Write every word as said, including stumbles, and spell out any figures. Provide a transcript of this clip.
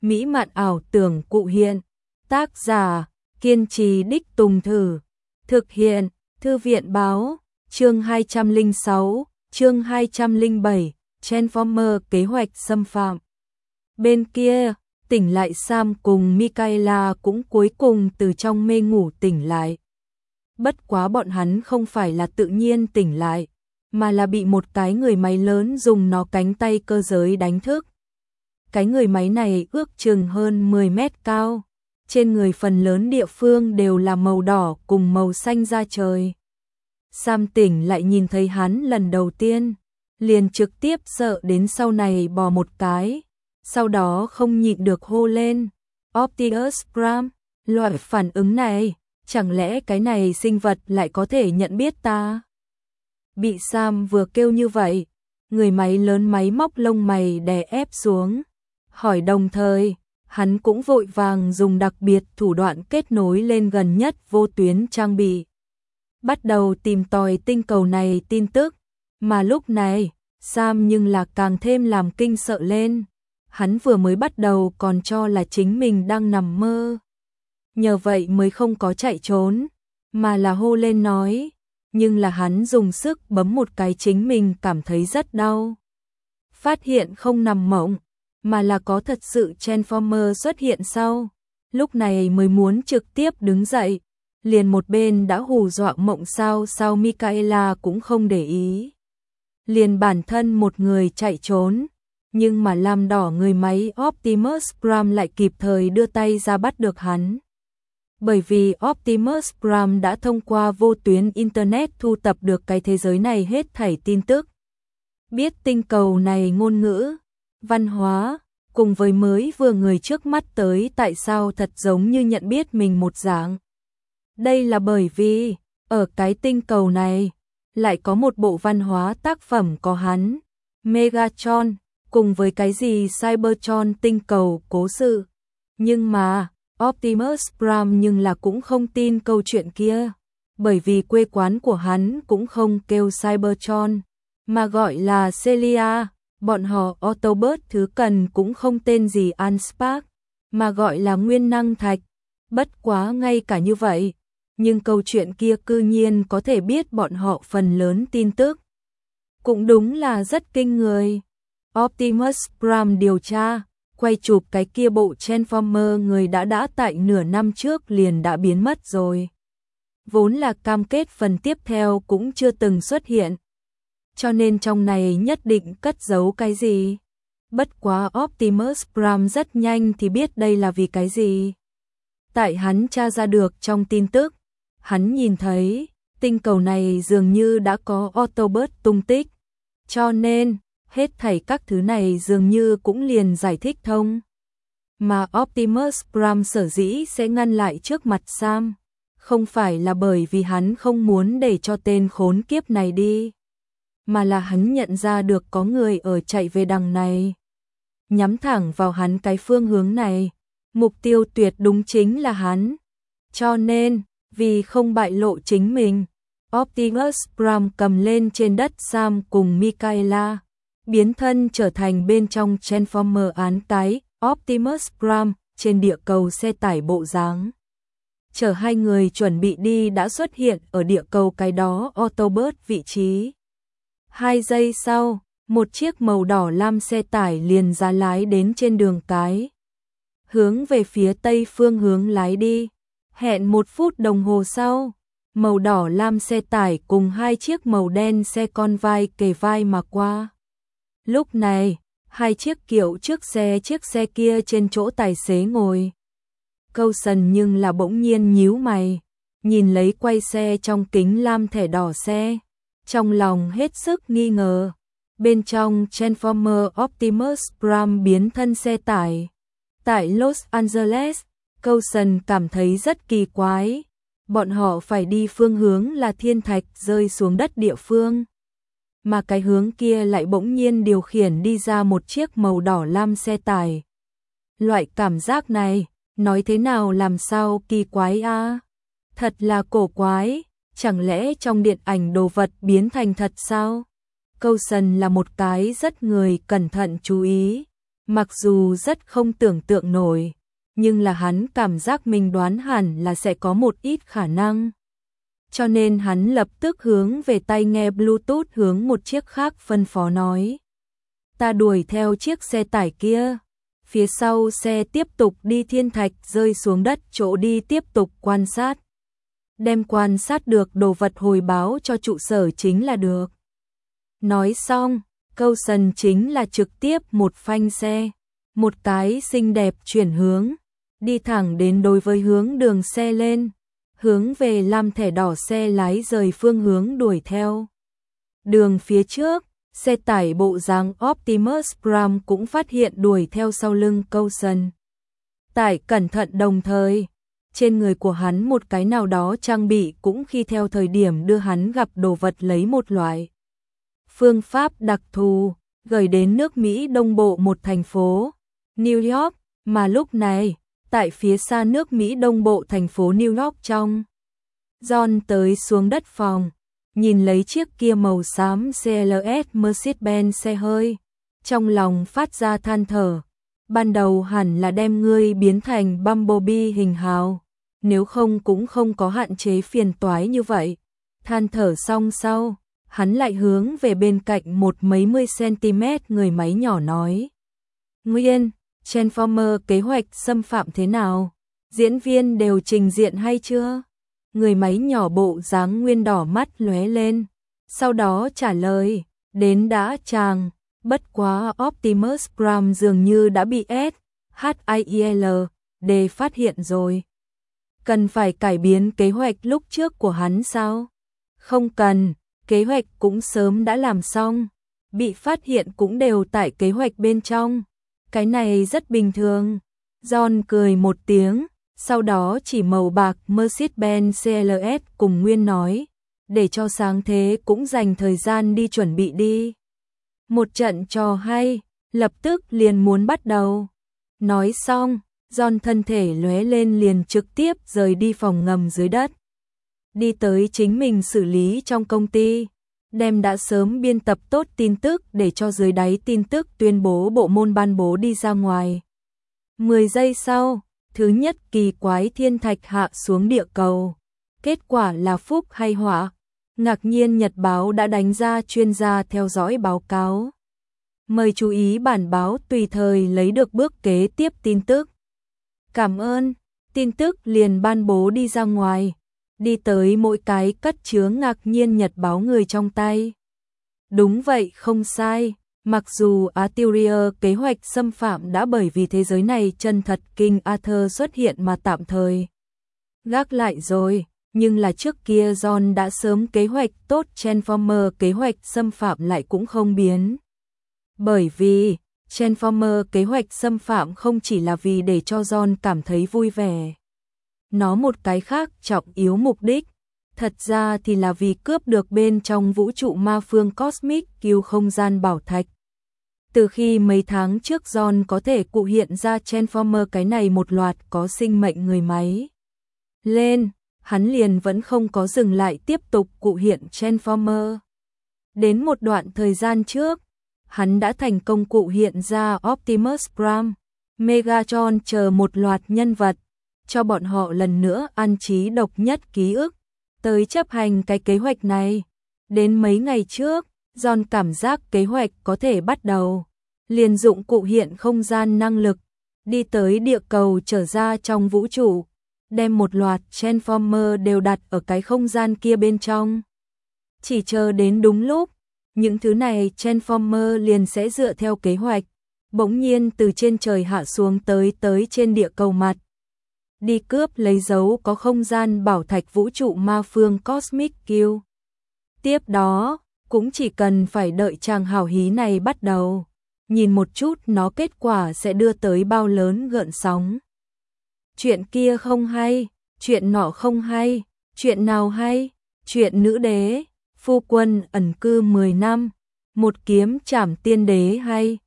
mỹ mạn ảo tưởng cụ hiện. Tác giả, kiên trì đích tùng thử. Thực hiện, Thư viện báo, chương hai trăm lẻ sáu, chương hai trăm lẻ bảy, Transformer kế hoạch xâm phạm. Bên kia, tỉnh lại Sam cùng Mikaela cũng cuối cùng từ trong mê ngủ tỉnh lại. Bất quá bọn hắn không phải là tự nhiên tỉnh lại, mà là bị một cái người máy lớn dùng nó cánh tay cơ giới đánh thức. Cái người máy này ước chừng hơn mười mét cao, trên người phần lớn địa phương đều là màu đỏ cùng màu xanh da trời. Sam tỉnh lại nhìn thấy hắn lần đầu tiên, liền trực tiếp sợ đến sau này bò một cái, sau đó không nhịn được hô lên, Optimus Prime, loại phản ứng này, chẳng lẽ cái này sinh vật lại có thể nhận biết ta? Bị Sam vừa kêu như vậy, người máy lớn máy móc lông mày đè ép xuống, hỏi đồng thời, hắn cũng vội vàng dùng đặc biệt thủ đoạn kết nối lên gần nhất vô tuyến trang bị. Bắt đầu tìm tòi tinh cầu này tin tức, mà lúc này, Sam nhưng là càng thêm làm kinh sợ lên. Hắn vừa mới bắt đầu còn cho là chính mình đang nằm mơ. Nhờ vậy mới không có chạy trốn, mà là hô lên nói, nhưng là hắn dùng sức bấm một cái chính mình cảm thấy rất đau. Phát hiện không nằm mộng, mà là có thật sự Transformer xuất hiện sau, lúc này mới muốn trực tiếp đứng dậy, liền một bên đã hù dọa mộng sao sao Mikaela cũng không để ý. Liền bản thân một người chạy trốn, nhưng mà lam đỏ người máy Optimus Prime lại kịp thời đưa tay ra bắt được hắn. Bởi vì Optimus Prime đã thông qua vô tuyến Internet thu tập được cái thế giới này hết thảy tin tức. Biết tinh cầu này ngôn ngữ, văn hóa, cùng với mới vừa người trước mắt tới tại sao thật giống như nhận biết mình một dạng. Đây là bởi vì, ở cái tinh cầu này, lại có một bộ văn hóa tác phẩm có hắn, Megatron, cùng với cái gì Cybertron tinh cầu cố sự. Nhưng mà, Optimus Prime nhưng là cũng không tin câu chuyện kia, bởi vì quê quán của hắn cũng không kêu Cybertron, mà gọi là Celia, bọn họ Autobot thứ cần cũng không tên gì Anspark, mà gọi là nguyên năng thạch. Bất quá ngay cả như vậy, nhưng câu chuyện kia cư nhiên có thể biết bọn họ phần lớn tin tức. Cũng đúng là rất kinh người. Optimus Prime điều tra, quay chụp cái kia bộ Transformer người đã đã tại nửa năm trước liền đã biến mất rồi. Vốn là cam kết phần tiếp theo cũng chưa từng xuất hiện. Cho nên trong này nhất định cất giấu cái gì. Bất quá Optimus Prime rất nhanh thì biết đây là vì cái gì. Tại hắn tra ra được trong tin tức, hắn nhìn thấy tinh cầu này dường như đã có Autobot tung tích. Cho nên, hết thảy các thứ này dường như cũng liền giải thích thông. Mà Optimus Prime sở dĩ sẽ ngăn lại trước mặt Sam, không phải là bởi vì hắn không muốn để cho tên khốn kiếp này đi, mà là hắn nhận ra được có người ở chạy về đằng này. Nhắm thẳng vào hắn cái phương hướng này, mục tiêu tuyệt đúng chính là hắn. Cho nên, vì không bại lộ chính mình, Optimus Prime cầm lên trên đất Sam cùng Mikaela, biến thân trở thành bên trong Transformer án cái Optimus Prime trên địa cầu xe tải bộ dáng. Chở hai người chuẩn bị đi đã xuất hiện ở địa cầu cái đó Autobot vị trí. Hai giây sau, một chiếc màu đỏ lam xe tải liền ra lái đến trên đường cái. Hướng về phía tây phương hướng lái đi. Hẹn một phút đồng hồ sau, màu đỏ lam xe tải cùng hai chiếc màu đen xe con vai kề vai mà qua. Lúc này, hai chiếc kiệu trước xe chiếc xe kia trên chỗ tài xế ngồi. Coulson nhưng là bỗng nhiên nhíu mày, nhìn lấy quay xe trong kính lam thẻ đỏ xe, trong lòng hết sức nghi ngờ. Bên trong Transformer Optimus Prime biến thân xe tải. Tại Los Angeles, Coulson cảm thấy rất kỳ quái. Bọn họ phải đi phương hướng là thiên thạch rơi xuống đất địa phương. Mà cái hướng kia lại bỗng nhiên điều khiển đi ra một chiếc màu đỏ lam xe tải. Loại cảm giác này, nói thế nào làm sao kỳ quái a? À? Thật là cổ quái, chẳng lẽ trong điện ảnh đồ vật biến thành thật sao? Coulson là một cái rất người cẩn thận chú ý, Mặc dù rất không tưởng tượng nổi, nhưng là hắn cảm giác mình đoán hẳn là sẽ có một ít khả năng. Cho nên hắn lập tức hướng về tai nghe Bluetooth hướng một chiếc khác phân phó nói. Ta đuổi theo chiếc xe tải kia. Phía sau xe tiếp tục đi thiên thạch rơi xuống đất chỗ đi tiếp tục quan sát. Đem quan sát được đồ vật hồi báo cho trụ sở chính là được. Nói xong, Coulson chính là trực tiếp một phanh xe. Một cái xinh đẹp chuyển hướng. Đi thẳng đến đối với hướng đường xe lên. Hướng về làm thẻ đỏ xe lái rời phương hướng đuổi theo. Đường phía trước, xe tải bộ dáng Optimus Prime cũng phát hiện đuổi theo sau lưng Coulson. Tải cẩn thận đồng thời, trên người của hắn một cái nào đó trang bị cũng khi theo thời điểm đưa hắn gặp đồ vật lấy một loại. Phương pháp đặc thù, gửi đến nước Mỹ Đông Bộ một thành phố, New York, mà lúc này, tại phía xa nước Mỹ Đông Bộ thành phố New York trong. John tới xuống đất phòng, nhìn lấy chiếc kia màu xám xê lờ ét Mercedes-Benz xe hơi, trong lòng phát ra than thở. Ban đầu hẳn là đem ngươi biến thành Bumblebee hình hào, nếu không cũng không có hạn chế phiền toái như vậy. Than thở xong sau, hắn lại hướng về bên cạnh một mấy mươi cm người máy nhỏ nói. Nguyên, Transformer kế hoạch xâm phạm thế nào? Diễn viên đều trình diện hay chưa? Người máy nhỏ bộ dáng Nguyên đỏ mắt lóe lên, sau đó trả lời, đến đã chàng, bất quá Optimus Prime dường như đã bị S H I L D phát hiện rồi. Cần phải cải biến kế hoạch lúc trước của hắn sao? Không cần, kế hoạch cũng sớm đã làm xong, bị phát hiện cũng đều tại kế hoạch bên trong. Cái này rất bình thường. John cười một tiếng, sau đó chỉ màu bạc Mercedes-Benz xê lờ ét cùng Nguyên nói, để cho sáng thế cũng dành thời gian đi chuẩn bị đi. Một trận trò hay, lập tức liền muốn bắt đầu. Nói xong, John thân thể lóe lên liền trực tiếp rời đi phòng ngầm dưới đất. Đi tới chính mình xử lý trong công ty, đem đã sớm biên tập tốt tin tức để cho dưới đáy tin tức tuyên bố bộ môn ban bố đi ra ngoài. mười giây sau, thứ nhất kỳ quái thiên thạch hạ xuống địa cầu. Kết quả là phúc hay họa? Ngạc nhiên Nhật báo đã đánh ra chuyên gia theo dõi báo cáo. Mời chú ý bản báo tùy thời lấy được bước kế tiếp tin tức. Cảm ơn, tin tức liền ban bố đi ra ngoài, đi tới mỗi cái cất chứa Ngạc nhiên Nhật báo người trong tay. Đúng vậy, không sai, mặc dù Artillery kế hoạch xâm phạm đã bởi vì thế giới này chân thật King Arthur xuất hiện mà tạm thời gác lại rồi, nhưng là trước kia John đã sớm kế hoạch tốt Transformer kế hoạch xâm phạm lại cũng không biến. Bởi vì Transformer kế hoạch xâm phạm không chỉ là vì để cho John cảm thấy vui vẻ. Nó một cái khác trọng yếu mục đích, thật ra thì là vì cướp được bên trong vũ trụ ma phương Cosmic Q không gian bảo thạch. Từ khi mấy tháng trước John có thể cụ hiện ra Transformer cái này một loạt có sinh mệnh người máy lên, hắn liền vẫn không có dừng lại tiếp tục cụ hiện Transformer. Đến một đoạn thời gian trước, hắn đã thành công cụ hiện ra Optimus Prime, Megatron chờ một loạt nhân vật, cho bọn họ lần nữa ăn trí độc nhất ký ức, tới chấp hành cái kế hoạch này. Đến mấy ngày trước, John cảm giác kế hoạch có thể bắt đầu, liền dụng cụ hiện không gian năng lực, đi tới địa cầu trở ra trong vũ trụ, đem một loạt Transformer đều đặt ở cái không gian kia bên trong. Chỉ chờ đến đúng lúc, những thứ này Transformer liền sẽ dựa theo kế hoạch, bỗng nhiên từ trên trời hạ xuống tới tới trên địa cầu mặt. Đi cướp lấy dấu có không gian bảo thạch vũ trụ ma phương Cosmic Q. Tiếp đó, cũng chỉ cần phải đợi chàng hào hí này bắt đầu, nhìn một chút nó kết quả sẽ đưa tới bao lớn gợn sóng. Chuyện kia không hay, chuyện nọ không hay, chuyện nào hay, chuyện nữ đế, phu quân ẩn cư mười năm, một kiếm trảm tiên đế hay,